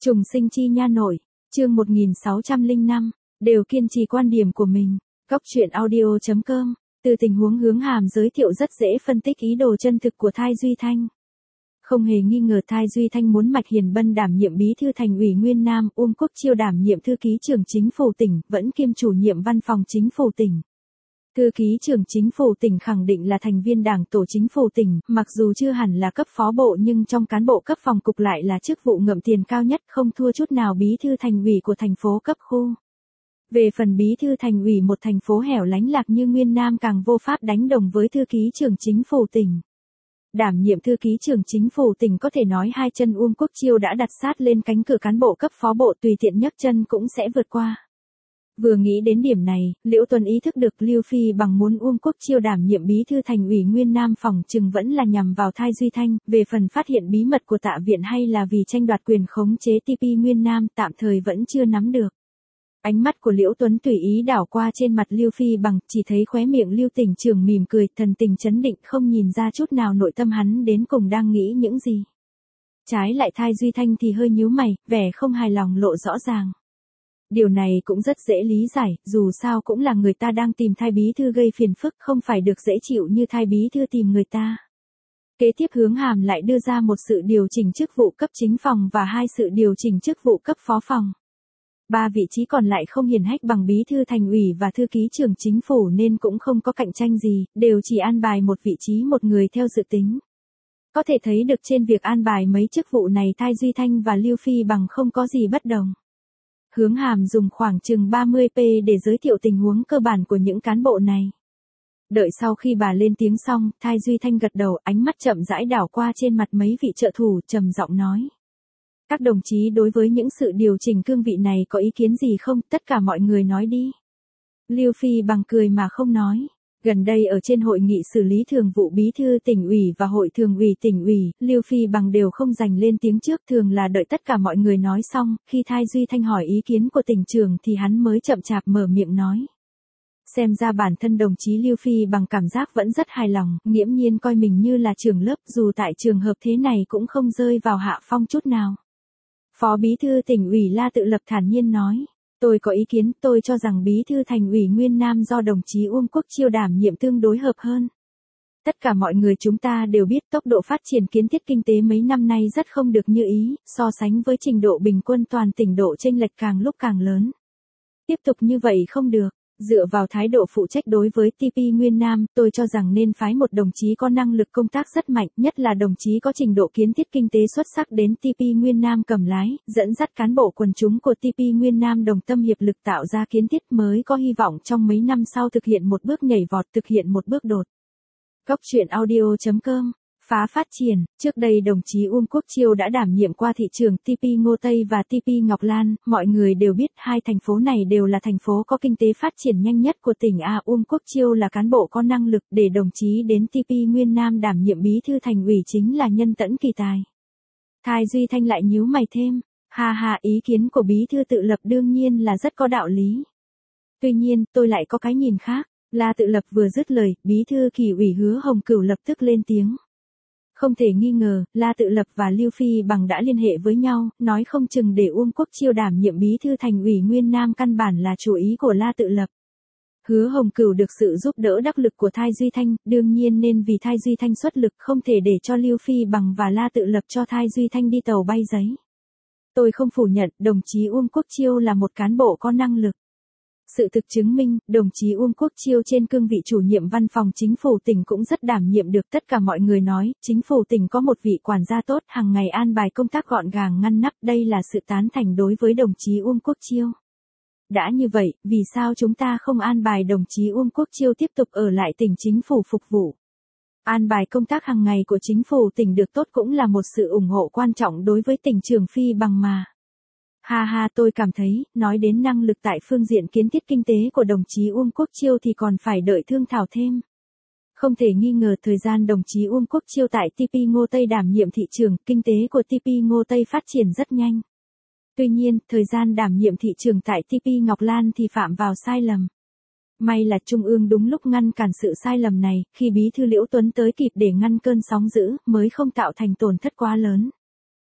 Trùng sinh chi nha nội, chương 1605, đều kiên trì quan điểm của mình. Góc truyện audio.com, từ tình huống Hướng Hàm giới thiệu rất dễ phân tích ý đồ chân thực của Thai Duy Thanh. Không hề nghi ngờ Thai Duy Thanh muốn Mạch Hiền Bân đảm nhiệm bí thư thành ủy Nguyên Nam, Uông Quốc Chiêu đảm nhiệm thư ký trưởng chính phủ tỉnh, vẫn kiêm chủ nhiệm văn phòng chính phủ tỉnh. Thư ký trưởng chính phủ tỉnh khẳng định là thành viên đảng tổ chính phủ tỉnh, mặc dù chưa hẳn là cấp phó bộ nhưng trong cán bộ cấp phòng cục lại là chức vụ ngậm tiền cao nhất, không thua chút nào bí thư thành ủy của thành phố cấp khu. Về phần bí thư thành ủy một thành phố hẻo lánh lạc như Nguyên Nam càng vô pháp đánh đồng với thư ký trưởng chính phủ tỉnh. Đảm nhiệm thư ký trưởng chính phủ tỉnh có thể nói hai chân Uông Quốc Chiêu đã đặt sát lên cánh cửa cán bộ cấp phó bộ, tùy tiện nhấc chân cũng sẽ vượt qua. Vừa nghĩ đến điểm này, Liễu Tuấn ý thức được Lưu Phi Bằng muốn Uông Quốc Chiêu đảm nhiệm bí thư thành ủy Nguyên Nam phòng chừng vẫn là nhằm vào Thai Duy Thanh, về phần phát hiện bí mật của Tạ Viện hay là vì tranh đoạt quyền khống chế TP Nguyên Nam tạm thời vẫn chưa nắm được. Ánh mắt của Liễu Tuấn tùy ý đảo qua trên mặt Lưu Phi Bằng, chỉ thấy khóe miệng Lưu tỉnh trưởng mỉm cười, thần tình chấn định, không nhìn ra chút nào nội tâm hắn đến cùng đang nghĩ những gì. Trái lại Thai Duy Thanh thì hơi nhíu mày, vẻ không hài lòng lộ rõ ràng. Điều này cũng rất dễ lý giải, dù sao cũng là người ta đang tìm Thai bí thư gây phiền phức, không phải được dễ chịu như Thai bí thư tìm người ta. Kế tiếp Hướng Hàm lại đưa ra một sự điều chỉnh chức vụ cấp chính phòng và hai sự điều chỉnh chức vụ cấp phó phòng. Ba vị trí còn lại không hiển hách bằng bí thư thành ủy và thư ký trưởng chính phủ nên cũng không có cạnh tranh gì, đều chỉ an bài một vị trí một người theo dự tính. Có thể thấy được trên việc an bài mấy chức vụ này Thai Duy Thanh và Lưu Phi Bằng không có gì bất đồng. Hướng Hàm dùng khoảng chừng 30p để giới thiệu tình huống cơ bản của những cán bộ này. Đợi sau khi bà lên tiếng xong, Thai Duy Thanh gật đầu, ánh mắt chậm rãi đảo qua trên mặt mấy vị trợ thủ, trầm giọng nói. Các đồng chí đối với những sự điều chỉnh cương vị này có ý kiến gì không, tất cả mọi người nói đi. Lưu Phi Bằng cười mà không nói. Gần đây ở trên hội nghị xử lý thường vụ bí thư tỉnh ủy và hội thường ủy tỉnh ủy, Lưu Phi Bằng đều không dành lên tiếng trước, thường là đợi tất cả mọi người nói xong, khi Thai Duy Thanh hỏi ý kiến của tỉnh trưởng thì hắn mới chậm chạp mở miệng nói. Xem ra bản thân đồng chí Lưu Phi Bằng cảm giác vẫn rất hài lòng, nghiễm nhiên coi mình như là trưởng lớp, dù tại trường hợp thế này cũng không rơi vào hạ phong chút nào. Phó bí thư tỉnh ủy La Tự Lập thản nhiên nói. Tôi có ý kiến, tôi cho rằng bí thư thành ủy Nguyên Nam do đồng chí Uông Quốc Chiêu đảm nhiệm tương đối hợp hơn. Tất cả mọi người chúng ta đều biết tốc độ phát triển kiến thiết kinh tế mấy năm nay rất không được như ý, so sánh với trình độ bình quân toàn tỉnh độ chênh lệch càng lúc càng lớn. Tiếp tục như vậy không được, dựa vào thái độ phụ trách đối với TP Nguyên Nam, tôi cho rằng nên phái một đồng chí có năng lực công tác rất mạnh, nhất là đồng chí có trình độ kiến thiết kinh tế xuất sắc đến TP Nguyên Nam cầm lái, dẫn dắt cán bộ quần chúng của TP Nguyên Nam đồng tâm hiệp lực tạo ra kiến thiết mới có hy vọng trong mấy năm sau thực hiện một bước nhảy vọt, thực hiện một bước đột. Góc truyện audio.com. Phá phát triển, trước đây đồng chí Uông Quốc Chiêu đã đảm nhiệm qua thị trường TP Ngô Tây và TP Ngọc Lan, mọi người đều biết hai thành phố này đều là thành phố có kinh tế phát triển nhanh nhất của tỉnh A. Uông Quốc Chiêu là cán bộ có năng lực để đồng chí đến TP Nguyên Nam đảm nhiệm bí thư thành ủy chính là nhân tẫn kỳ tài. Thai Duy Thanh lại nhíu mày thêm, ý kiến của bí thư Tự Lập đương nhiên là rất có đạo lý. Tuy nhiên, tôi lại có cái nhìn khác. La Tự Lập vừa dứt lời, bí thư Kỷ ủy Hứa Hồng Cửu lập tức lên tiếng. Không thể nghi ngờ, La Tự Lập và Lưu Phi Bằng đã liên hệ với nhau, nói không chừng để Uông Quốc Chiêu đảm nhiệm bí thư thành ủy Nguyên Nam căn bản là chủ ý của La Tự Lập. Hứa Hồng Cửu được sự giúp đỡ đắc lực của Thai Duy Thanh, đương nhiên nên vì Thai Duy Thanh xuất lực, không thể để cho Lưu Phi Bằng và La Tự Lập cho Thai Duy Thanh đi tàu bay giấy. Tôi không phủ nhận, đồng chí Uông Quốc Chiêu là một cán bộ có năng lực. Sự thực chứng minh, đồng chí Uông Quốc Chiêu trên cương vị chủ nhiệm văn phòng chính phủ tỉnh cũng rất đảm nhiệm được, tất cả mọi người nói, chính phủ tỉnh có một vị quản gia tốt, hàng ngày an bài công tác gọn gàng ngăn nắp, đây là sự tán thành đối với đồng chí Uông Quốc Chiêu. Đã như vậy, vì sao chúng ta không an bài đồng chí Uông Quốc Chiêu tiếp tục ở lại tỉnh chính phủ phục vụ? An bài công tác hàng ngày của chính phủ tỉnh được tốt cũng là một sự ủng hộ quan trọng đối với tỉnh trưởng Phi Bằng mà. Tôi cảm thấy, nói đến năng lực tại phương diện kiến thiết kinh tế của đồng chí Uông Quốc Chiêu thì còn phải đợi thương thảo thêm. Không thể nghi ngờ thời gian đồng chí Uông Quốc Chiêu tại TP Ngô Tây đảm nhiệm thị trường, kinh tế của TP Ngô Tây phát triển rất nhanh. Tuy nhiên, thời gian đảm nhiệm thị trường tại TP Ngọc Lan thì phạm vào sai lầm. May là Trung ương đúng lúc ngăn cản sự sai lầm này, khi bí thư Liễu Tuấn tới kịp để ngăn cơn sóng dữ, mới không tạo thành tổn thất quá lớn.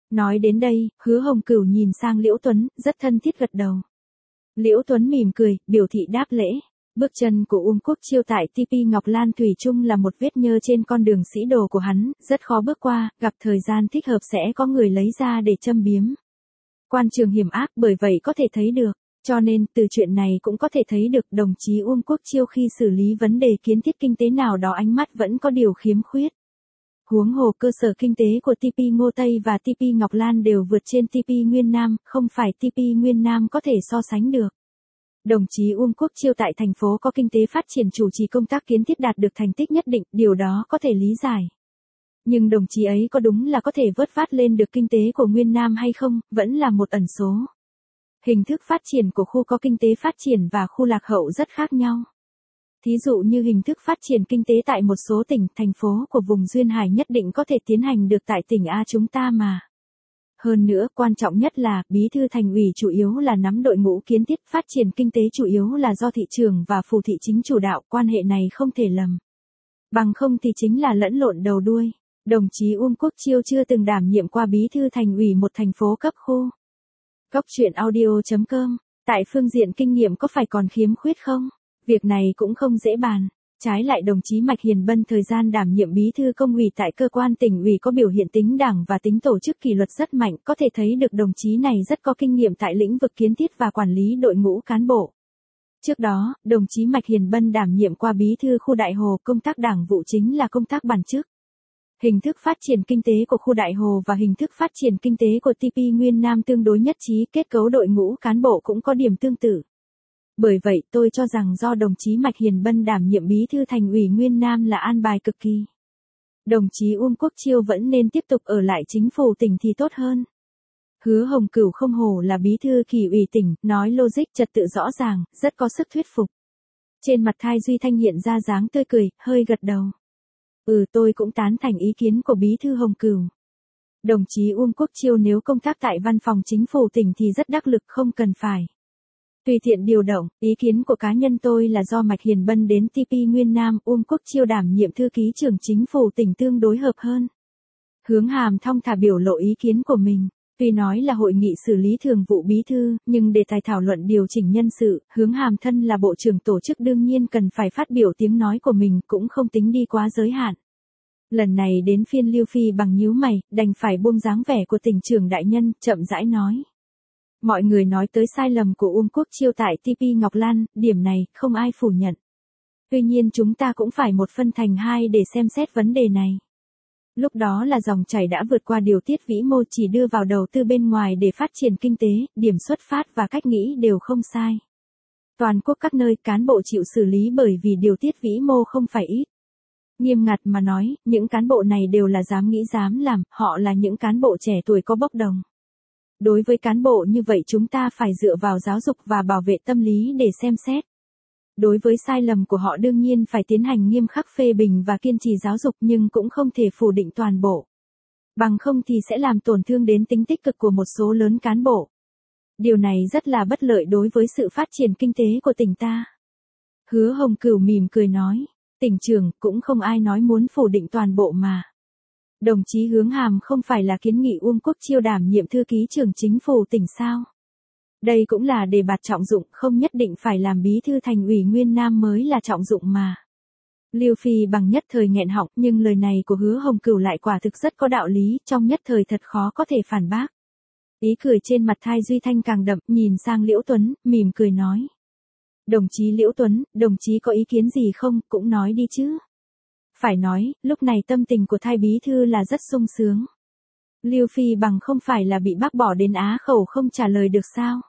Nói đến đây, Hứa Hồng Cửu nhìn sang Liễu Tuấn, rất thân thiết gật đầu. Liễu Tuấn mỉm cười, biểu thị đáp lễ. Bước chân của Uông Quốc Chiêu tại TP Ngọc Lan thủy chung là một vết nhơ trên con đường sĩ đồ của hắn, rất khó bước qua, gặp thời gian thích hợp sẽ có người lấy ra để châm biếm. Quan trường hiểm ác, bởi vậy có thể thấy được. Cho nên, từ chuyện này cũng có thể thấy được đồng chí Uông Quốc Chiêu khi xử lý vấn đề kiến thiết kinh tế nào đó ánh mắt vẫn có điều khiếm khuyết. Huống hồ cơ sở kinh tế của TP Ngô Tây và TP Ngọc Lan đều vượt trên TP Nguyên Nam, không phải TP Nguyên Nam có thể so sánh được. Đồng chí Uông Quốc Chiêu tại thành phố có kinh tế phát triển chủ trì công tác kiến thiết đạt được thành tích nhất định, điều đó có thể lý giải. Nhưng đồng chí ấy có đúng là có thể vớt vát lên được kinh tế của Nguyên Nam hay không, vẫn là một ẩn số. Hình thức phát triển của khu có kinh tế phát triển và khu lạc hậu rất khác nhau. Thí dụ như hình thức phát triển kinh tế tại một số tỉnh, thành phố của vùng Duyên Hải nhất định có thể tiến hành được tại tỉnh A chúng ta mà. Hơn nữa, quan trọng nhất là, bí thư thành ủy chủ yếu là nắm đội ngũ kiến thiết, phát triển kinh tế chủ yếu là do thị trường và phủ thị chính chủ đạo, quan hệ này không thể lầm. Bằng không thì chính là lẫn lộn đầu đuôi. Đồng chí Uông Quốc Chiêu chưa từng đảm nhiệm qua bí thư thành ủy một thành phố cấp khu. Góc truyện audio.com, tại phương diện kinh nghiệm có phải còn khiếm khuyết không? Việc này cũng không dễ bàn. Trái lại đồng chí Mạch Hiền Bân thời gian đảm nhiệm bí thư công ủy tại cơ quan tỉnh ủy có biểu hiện tính đảng và tính tổ chức kỷ luật rất mạnh, có thể thấy được đồng chí này rất có kinh nghiệm tại lĩnh vực kiến thiết và quản lý đội ngũ cán bộ. Trước đó, đồng chí Mạch Hiền Bân đảm nhiệm qua bí thư khu Đại Hồ, công tác đảng vụ chính là công tác bản chức. Hình thức phát triển kinh tế của khu Đại Hồ và hình thức phát triển kinh tế của TP Nguyên Nam tương đối nhất trí, kết cấu đội ngũ cán bộ cũng có điểm tương tự. Bởi vậy tôi cho rằng do đồng chí Mạch Hiền Bân đảm nhiệm bí thư thành ủy Nguyên Nam là an bài cực kỳ. Đồng chí Uông Quốc Chiêu vẫn nên tiếp tục ở lại chính phủ tỉnh thì tốt hơn. Hứa Hồng Cửu không hổ là bí thư Kỷ ủy tỉnh, nói logic trật tự rõ ràng, rất có sức thuyết phục. Trên mặt Thai Duy Thanh hiện ra dáng tươi cười, hơi gật đầu. Tôi cũng tán thành ý kiến của bí thư Hồng Cửu. Đồng chí Uông Quốc Chiêu nếu công tác tại văn phòng chính phủ tỉnh thì rất đắc lực, không cần phải tùy tiện điều động. Ý kiến của cá nhân tôi là do Mạch Hiền Bân đến TP Nguyên Nam, Uông Quốc Chiêu đảm nhiệm thư ký trưởng chính phủ tỉnh tương đối hợp hơn. Hướng Hàm thong thả biểu lộ ý kiến của mình. Tuy nói là hội nghị xử lý thường vụ bí thư, nhưng đề tài thảo luận điều chỉnh nhân sự, Hướng Hàm thân là bộ trưởng tổ chức đương nhiên cần phải phát biểu tiếng nói của mình, cũng không tính đi quá giới hạn. Lần này đến phiên Lưu Phi bằng nhíu mày, đành phải buông dáng vẻ của tỉnh trưởng đại nhân, chậm rãi nói. Mọi người nói tới sai lầm của Uông Quốc Chiêu tại TP Ngọc Lan, điểm này, không ai phủ nhận. Tuy nhiên chúng ta cũng phải một phân thành hai để xem xét vấn đề này. Lúc đó là dòng chảy đã vượt qua điều tiết vĩ mô, chỉ đưa vào đầu tư bên ngoài để phát triển kinh tế, điểm xuất phát và cách nghĩ đều không sai. Toàn quốc các nơi cán bộ chịu xử lý bởi vì điều tiết vĩ mô không phải ít. Nghiêm ngặt mà nói, những cán bộ này đều là dám nghĩ dám làm, họ là những cán bộ trẻ tuổi có bốc đồng. Đối với cán bộ như vậy chúng ta phải dựa vào giáo dục và bảo vệ tâm lý để xem xét. Đối với sai lầm của họ đương nhiên phải tiến hành nghiêm khắc phê bình và kiên trì giáo dục, nhưng cũng không thể phủ định toàn bộ. Bằng không thì sẽ làm tổn thương đến tính tích cực của một số lớn cán bộ. Điều này rất là bất lợi đối với sự phát triển kinh tế của tỉnh ta. Hứa Hồng Cửu mỉm cười nói, tỉnh trưởng cũng không ai nói muốn phủ định toàn bộ mà. Đồng chí Hướng Hàm không phải là kiến nghị Uông Quốc Chiêu đảm nhiệm thư ký trưởng chính phủ tỉnh sao? Đây cũng là đề bạt trọng dụng, không nhất định phải làm bí thư thành ủy Nguyên Nam mới là trọng dụng mà. Lưu Phi bằng nhất thời nghẹn họng, nhưng lời này của Hứa Hồng Cửu lại quả thực rất có đạo lý, trong nhất thời thật khó có thể phản bác. Ý cười trên mặt Thai Duy Thanh càng đậm, nhìn sang Liễu Tuấn, mỉm cười nói. Đồng chí Liễu Tuấn, đồng chí có ý kiến gì không, cũng nói đi chứ. Phải nói, lúc này tâm tình của Thai bí thư là rất sung sướng. Lưu Phi bằng không phải là bị bác bỏ đến á khẩu không trả lời được sao?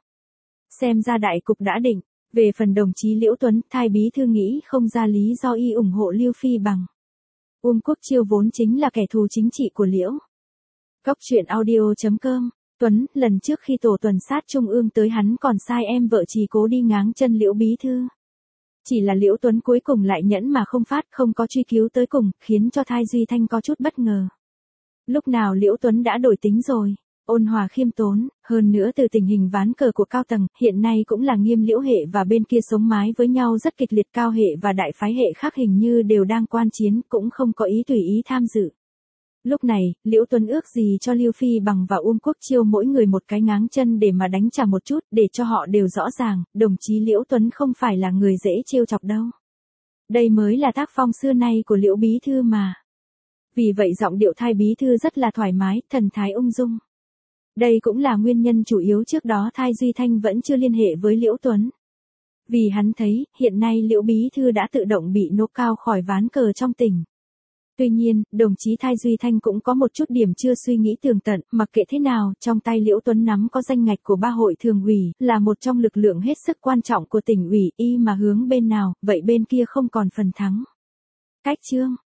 Xem ra đại cục đã định. Về phần đồng chí Liễu Tuấn, Thai bí thư nghĩ không ra lý do y ủng hộ Lưu Phi bằng. Uông Quốc Chiêu vốn chính là kẻ thù chính trị của Liễu. Góc truyện audio.com. Tuấn, lần trước khi tổ tuần sát trung ương tới hắn còn sai em vợ Trì cố đi ngáng chân Liễu bí thư. Chỉ là Liễu Tuấn cuối cùng lại nhẫn mà không phát, không có truy cứu tới cùng, khiến cho Thai Duy Thanh có chút bất ngờ. Lúc nào Liễu Tuấn đã đổi tính rồi, ôn hòa khiêm tốn, hơn nữa từ tình hình ván cờ của cao tầng, hiện nay cũng là Nghiêm Liễu hệ và bên kia sống mái với nhau rất kịch liệt, cao hệ và đại phái hệ khác hình như đều đang quan chiến, cũng không có ý tùy ý tham dự. Lúc này, Liễu Tuấn ước gì cho Lưu Phi Bằng và Uông Quốc Chiêu mỗi người một cái ngáng chân để mà đánh trả một chút, để cho họ đều rõ ràng, đồng chí Liễu Tuấn không phải là người dễ trêu chọc đâu. Đây mới là tác phong xưa nay của Liễu bí thư mà. Vì vậy giọng điệu Thái bí thư rất là thoải mái, thần thái ung dung. Đây cũng là nguyên nhân chủ yếu trước đó Thái Duy Thanh vẫn chưa liên hệ với Liễu Tuấn. Vì hắn thấy, hiện nay Liễu bí thư đã tự động bị nô cao khỏi ván cờ trong tỉnh. Tuy nhiên, đồng chí Thái Duy Thanh cũng có một chút điểm chưa suy nghĩ tường tận, mặc kệ thế nào, trong tay Liễu Tuấn nắm có danh ngạch của 3 hội thường ủy, là một trong lực lượng hết sức quan trọng của tỉnh ủy, y mà hướng bên nào, vậy bên kia không còn phần thắng. Cách chương